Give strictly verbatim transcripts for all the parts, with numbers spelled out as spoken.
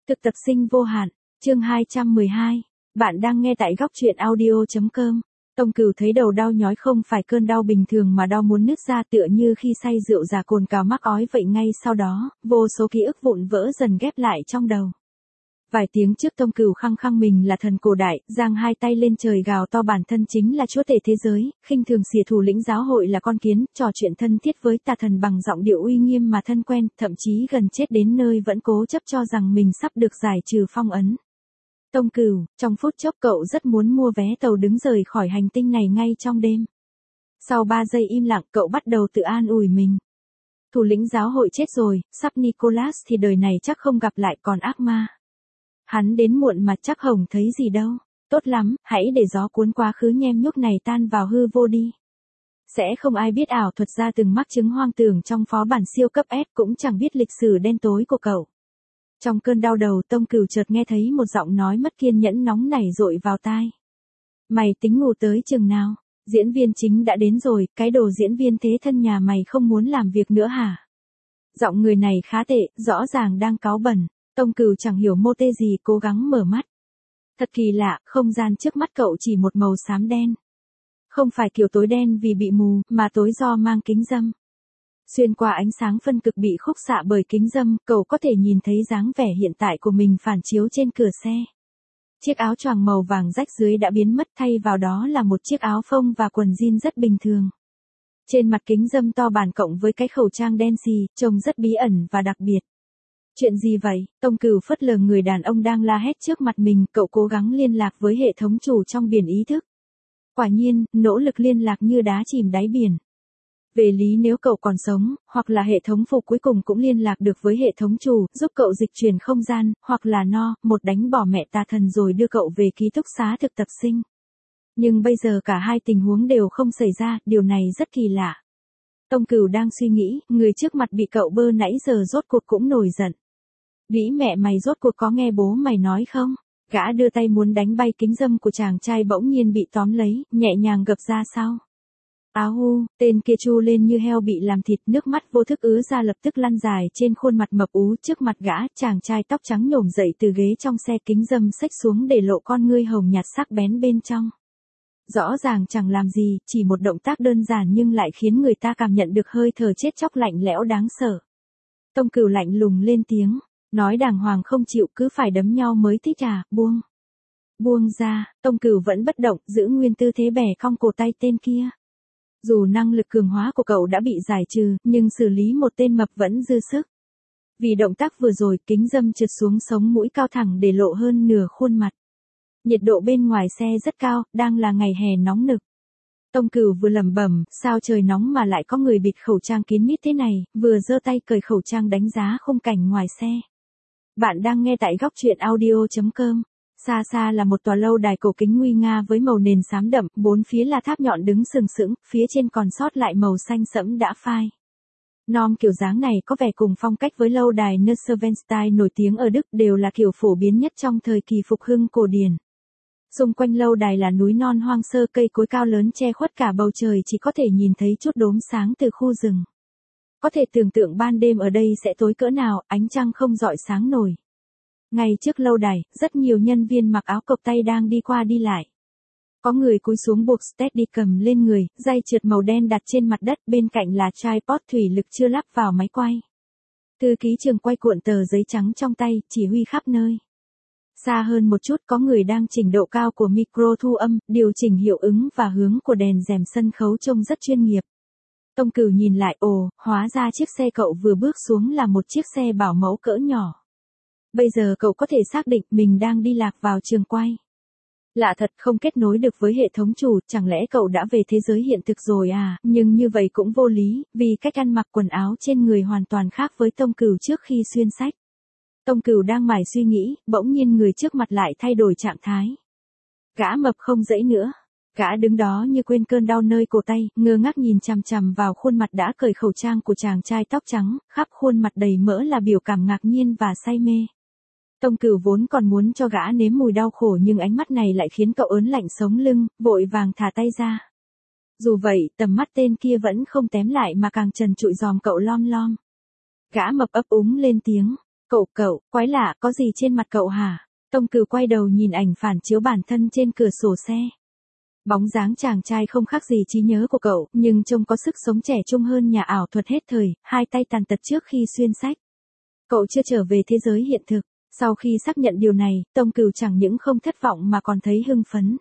Thực tập sinh vô hạn, chương hai trăm mười hai. Bạn đang nghe tại góc truyện audio chấm com. Tông Cửu thấy đầu đau nhói không phải cơn đau bình thường mà đau muốn nứt ra, tựa như khi say rượu già cồn cào mắc ói vậy. Ngay sau đó, vô số ký ức vụn vỡ dần ghép lại trong đầu. Vài tiếng trước Tông Cửu khăng khăng mình là thần cổ đại, giang hai tay lên trời gào to bản thân chính là chúa tể thế giới, khinh thường xỉa thủ lĩnh giáo hội là con kiến, trò chuyện thân thiết với tà thần bằng giọng điệu uy nghiêm mà thân quen, thậm chí gần chết đến nơi vẫn cố chấp cho rằng mình sắp được giải trừ phong ấn. Tông Cửu, trong phút chốc cậu rất muốn mua vé tàu đứng rời khỏi hành tinh này ngay trong đêm. Sau ba giây im lặng, cậu bắt đầu tự an ủi mình. Thủ lĩnh giáo hội chết rồi, sắp Nicholas thì đời này chắc không gặp lại, còn ác ma. Hắn đến muộn mà chắc Hồng thấy gì đâu. Tốt lắm, hãy để gió cuốn quá khứ nhem nhuốc này tan vào hư vô đi. Sẽ không ai biết ảo thuật ra từng mắc chứng hoang tưởng trong phó bản siêu cấp S, cũng chẳng biết lịch sử đen tối của cậu. Trong cơn đau đầu, Tông Cửu chợt nghe thấy một giọng nói mất kiên nhẫn nóng nảy dội vào tai. Mày tính ngủ tới chừng nào? Diễn viên chính đã đến rồi, cái đồ diễn viên thế thân nhà mày không muốn làm việc nữa hả? Giọng người này khá tệ, rõ ràng đang cáu bẩn. Tông Cửu chẳng hiểu mô tê gì, cố gắng mở mắt. Thật kỳ lạ, không gian trước mắt cậu chỉ một màu xám đen. Không phải kiểu tối đen vì bị mù, mà tối do mang kính râm. Xuyên qua ánh sáng phân cực bị khúc xạ bởi kính râm, cậu có thể nhìn thấy dáng vẻ hiện tại của mình phản chiếu trên cửa xe. Chiếc áo choàng màu vàng rách dưới đã biến mất, thay vào đó là một chiếc áo phông và quần jean rất bình thường. Trên mặt kính râm to bản cộng với cái khẩu trang đen xì, trông rất bí ẩn và đặc biệt. Chuyện gì vậy? Tông Cửu phớt lờ người đàn ông đang la hét trước mặt mình, cậu cố gắng liên lạc với hệ thống chủ trong biển ý thức. Quả nhiên, nỗ lực liên lạc như đá chìm đáy biển. Về lý nếu cậu còn sống, hoặc là hệ thống phục cuối cùng cũng liên lạc được với hệ thống chủ, giúp cậu dịch chuyển không gian, hoặc là no, một đánh bỏ mẹ tà thần rồi đưa cậu về ký túc xá thực tập sinh. Nhưng bây giờ cả hai tình huống đều không xảy ra, điều này rất kỳ lạ. Tông Cửu đang suy nghĩ, người trước mặt bị cậu bơ nãy giờ rốt cuộc cũng nổi giận. Vĩ mẹ mày rốt cuộc có nghe bố mày nói không? Gã đưa tay muốn đánh bay kính râm của chàng trai bỗng nhiên bị tóm lấy, nhẹ nhàng gập ra sau. Áo hu, tên kia chu lên như heo bị làm thịt, nước mắt vô thức ứa ra lập tức lăn dài trên khuôn mặt mập ú trước mặt gã. Chàng trai tóc trắng nhổm dậy từ ghế trong xe, kính râm xếch xuống để lộ con ngươi hồng nhạt sắc bén bên trong. Rõ ràng chẳng làm gì, chỉ một động tác đơn giản nhưng lại khiến người ta cảm nhận được hơi thở chết chóc lạnh lẽo đáng sợ. Tông Cửu lạnh lùng lên tiếng, nói đàng hoàng không chịu, cứ phải đấm nhau mới thích à, buông. Buông ra. Tông Cửu vẫn bất động, giữ nguyên tư thế bẻ cong cổ tay tên kia. Dù năng lực cường hóa của cậu đã bị giải trừ, nhưng xử lý một tên mập vẫn dư sức. Vì động tác vừa rồi, kính râm trượt xuống sống mũi cao thẳng để lộ hơn nửa khuôn mặt. Nhiệt độ bên ngoài xe rất cao, đang là ngày hè nóng nực. Tông Cửu vừa lẩm bẩm, sao trời nóng mà lại có người bịt khẩu trang kín mít thế này, vừa giơ tay cởi khẩu trang đánh giá khung cảnh ngoài xe. Bạn đang nghe tại góc truyện audio chấm com. Xa xa là một tòa lâu đài cổ kính nguy nga với màu nền xám đậm, bốn phía là tháp nhọn đứng sừng sững, phía trên còn sót lại màu xanh sẫm đã phai. Nom kiểu dáng này có vẻ cùng phong cách với lâu đài Neuschwanstein nổi tiếng ở Đức, đều là kiểu phổ biến nhất trong thời kỳ phục hưng cổ điển. Xung quanh lâu đài là núi non hoang sơ, cây cối cao lớn che khuất cả bầu trời, chỉ có thể nhìn thấy chút đốm sáng từ khu rừng. Có thể tưởng tượng ban đêm ở đây sẽ tối cỡ nào, ánh trăng không rọi sáng nổi. Ngay trước lâu đài, rất nhiều nhân viên mặc áo cộc tay đang đi qua đi lại. Có người cúi xuống buộc Steadicam lên người, dây trượt màu đen đặt trên mặt đất, bên cạnh là tripod thủy lực chưa lắp vào máy quay. Thư ký trường quay cuộn tờ giấy trắng trong tay, chỉ huy khắp nơi. Xa hơn một chút có người đang chỉnh độ cao của micro thu âm, điều chỉnh hiệu ứng và hướng của đèn rèm sân khấu trông rất chuyên nghiệp. Tông Cửu nhìn lại, ồ, hóa ra chiếc xe cậu vừa bước xuống là một chiếc xe bảo mẫu cỡ nhỏ. Bây giờ cậu có thể xác định mình đang đi lạc vào trường quay. Lạ thật, không kết nối được với hệ thống chủ, chẳng lẽ cậu đã về thế giới hiện thực rồi à? Nhưng như vậy cũng vô lý, vì cách ăn mặc quần áo trên người hoàn toàn khác với Tông Cửu trước khi xuyên sách. Tông Cửu đang mải suy nghĩ, bỗng nhiên người trước mặt lại thay đổi trạng thái. Gã mập không dãy nữa. Gã đứng đó như quên cơn đau nơi cổ tay, ngơ ngác nhìn chằm chằm vào khuôn mặt đã cởi khẩu trang của chàng trai tóc trắng, khắp khuôn mặt đầy mỡ là biểu cảm ngạc nhiên và say mê. Tông Cửu vốn còn muốn cho gã nếm mùi đau khổ, nhưng ánh mắt này lại khiến cậu ớn lạnh sống lưng, vội vàng thả tay ra. Dù vậy, tầm mắt tên kia vẫn không tém lại mà càng trần trụi dòm cậu lom lom. Gã mập ấp úng lên tiếng. Cậu cậu, quái lạ, có gì trên mặt cậu hả? Tông Cửu quay đầu nhìn ảnh phản chiếu bản thân trên cửa sổ xe. Bóng dáng chàng trai không khác gì trí nhớ của cậu, nhưng trông có sức sống trẻ trung hơn nhà ảo thuật hết thời, hai tay tàn tật trước khi xuyên sách. Cậu chưa trở về thế giới hiện thực. Sau khi xác nhận điều này, Tông Cửu chẳng những không thất vọng mà còn thấy hưng phấn.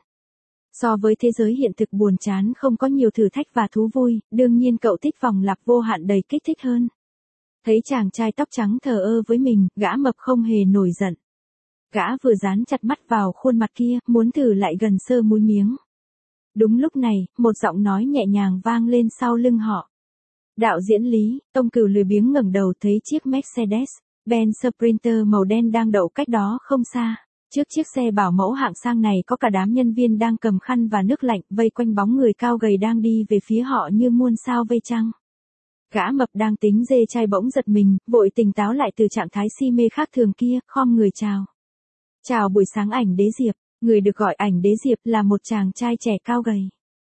So với thế giới hiện thực buồn chán không có nhiều thử thách và thú vui, đương nhiên cậu thích vòng lặp vô hạn đầy kích thích hơn. Thấy chàng trai tóc trắng thờ ơ với mình, gã mập không hề nổi giận. Gã vừa dán chặt mắt vào khuôn mặt kia, muốn thử lại gần sơ múi miếng. Đúng lúc này, một giọng nói nhẹ nhàng vang lên sau lưng họ. Đạo diễn Lý. Tông Cửu lười biếng ngẩng đầu thấy chiếc Mercedes-Benz Sprinter màu đen đang đậu cách đó không xa. Trước chiếc xe bảo mẫu hạng sang này có cả đám nhân viên đang cầm khăn và nước lạnh vây quanh bóng người cao gầy đang đi về phía họ như muôn sao vây trăng. Gã mập đang tính dê chai bỗng giật mình, vội tỉnh táo lại từ trạng thái si mê khác thường kia, khom người chào. Chào buổi sáng Ảnh Đế Diệp. Người được gọi Ảnh Đế Diệp là một chàng trai trẻ cao gầy.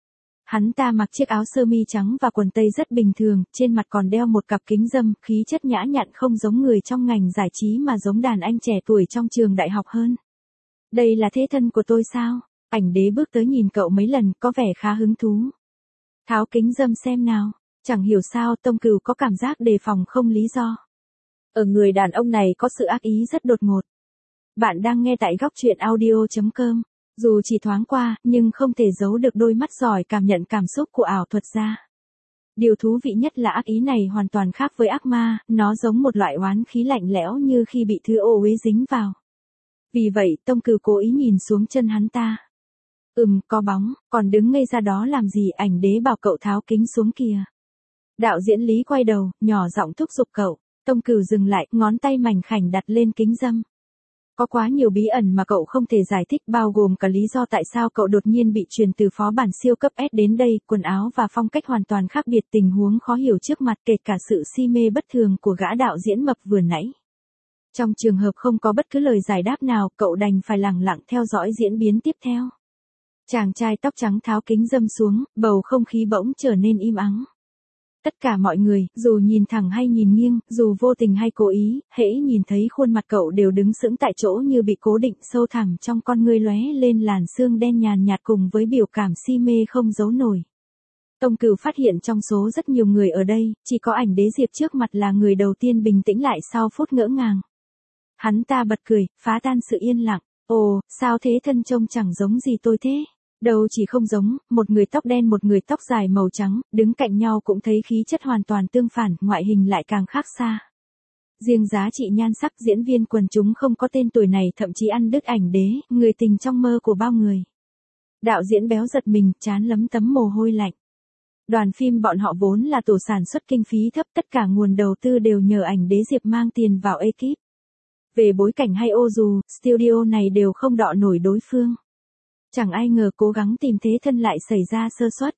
Hắn ta mặc chiếc áo sơ mi trắng và quần tây rất bình thường, trên mặt còn đeo một cặp kính râm, khí chất nhã nhặn không giống người trong ngành giải trí mà giống đàn anh trẻ tuổi trong trường đại học hơn. Đây là thế thân của tôi sao? Ảnh Đế bước tới nhìn cậu mấy lần, có vẻ khá hứng thú. Tháo kính râm xem nào. Chẳng hiểu sao Tông Cửu có cảm giác đề phòng không lý do. Ở người đàn ông này có sự ác ý rất đột ngột. Bạn đang nghe tại góc truyện audio chấm com. Dù chỉ thoáng qua, nhưng không thể giấu được đôi mắt giỏi cảm nhận cảm xúc của ảo thuật gia. Điều thú vị nhất là ác ý này hoàn toàn khác với ác ma, nó giống một loại oán khí lạnh lẽo như khi bị thứ ô uế dính vào. Vì vậy, Tông Cửu cố ý nhìn xuống chân hắn ta. Ừm, có bóng, còn đứng ngây ra đó làm gì? Ảnh Đế bảo cậu tháo kính xuống kìa. Đạo diễn Lý quay đầu, nhỏ giọng thúc giục cậu. Tông Cửu dừng lại, ngón tay mảnh khảnh đặt lên kính râm. Có quá nhiều bí ẩn mà cậu không thể giải thích, bao gồm cả lý do tại sao cậu đột nhiên bị truyền từ phó bản siêu cấp S đến đây, quần áo và phong cách hoàn toàn khác biệt, tình huống khó hiểu trước mặt, kể cả sự si mê bất thường của gã đạo diễn mập vừa nãy. Trong trường hợp không có bất cứ lời giải đáp nào, cậu đành phải lặng lặng theo dõi diễn biến tiếp theo. Chàng trai tóc trắng tháo kính râm xuống, bầu không khí bỗng trở nên im ắng. Tất cả mọi người, dù nhìn thẳng hay nhìn nghiêng, dù vô tình hay cố ý, hễ nhìn thấy khuôn mặt cậu đều đứng sững tại chỗ như bị cố định, sâu thẳm trong con ngươi lóe lên làn sương đen nhàn nhạt cùng với biểu cảm si mê không giấu nổi. Tông Cửu phát hiện trong số rất nhiều người ở đây, chỉ có Ảnh Đế Diệp trước mặt là người đầu tiên bình tĩnh lại sau phút ngỡ ngàng. Hắn ta bật cười, phá tan sự yên lặng. Ồ, sao thế thân trông chẳng giống gì tôi thế? Đâu chỉ không giống, một người tóc đen một người tóc dài màu trắng, đứng cạnh nhau cũng thấy khí chất hoàn toàn tương phản, ngoại hình lại càng khác xa. Riêng giá trị nhan sắc, diễn viên quần chúng không có tên tuổi này thậm chí ăn đứt Ảnh Đế, người tình trong mơ của bao người. Đạo diễn béo giật mình, trán lấm tấm mồ hôi lạnh. Đoàn phim bọn họ vốn là tổ sản xuất kinh phí thấp, tất cả nguồn đầu tư đều nhờ Ảnh Đế Diệp mang tiền vào ekip. Về bối cảnh hay ô dù, studio này đều không đọ nổi đối phương. Chẳng ai ngờ cố gắng tìm thế thân lại xảy ra sơ suất.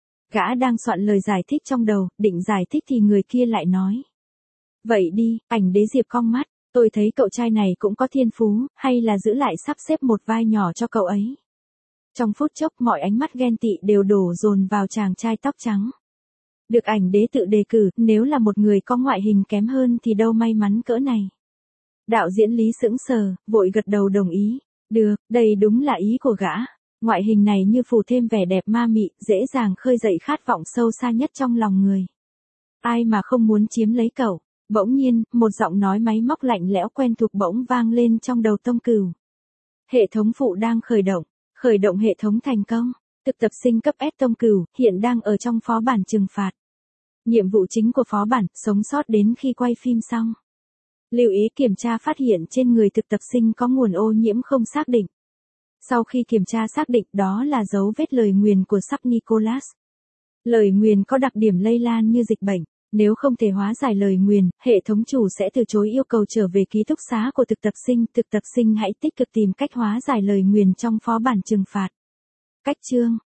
Gã đang soạn lời giải thích trong đầu, định giải thích thì người kia lại nói. Vậy đi, Ảnh Đế Diệp cong mắt, tôi thấy cậu trai này cũng có thiên phú, hay là giữ lại sắp xếp một vai nhỏ cho cậu ấy. Trong phút chốc mọi ánh mắt ghen tị đều đổ dồn vào chàng trai tóc trắng. Được Ảnh Đế tự đề cử, nếu là một người có ngoại hình kém hơn thì đâu may mắn cỡ này. Đạo diễn Lý sững sờ, vội gật đầu đồng ý. Được, đây đúng là ý của gã. Ngoại hình này như phủ thêm vẻ đẹp ma mị, dễ dàng khơi dậy khát vọng sâu xa nhất trong lòng người. Ai mà không muốn chiếm lấy cậu. Bỗng nhiên, một giọng nói máy móc lạnh lẽo quen thuộc bỗng vang lên trong đầu Tông Cửu. Hệ thống phụ đang khởi động. Khởi động hệ thống thành công. Thực tập sinh cấp S Tông Cửu, hiện đang ở trong phó bản trừng phạt. Nhiệm vụ chính của phó bản, sống sót đến khi quay phim xong. Lưu ý kiểm tra phát hiện trên người thực tập sinh có nguồn ô nhiễm không xác định. Sau khi kiểm tra xác định đó là dấu vết lời nguyền của Sắp Nicholas. Lời nguyền có đặc điểm lây lan như dịch bệnh. Nếu không thể hóa giải lời nguyền, hệ thống chủ sẽ từ chối yêu cầu trở về ký túc xá của thực tập sinh. Thực tập sinh hãy tích cực tìm cách hóa giải lời nguyền trong phó bản trừng phạt. Cách chương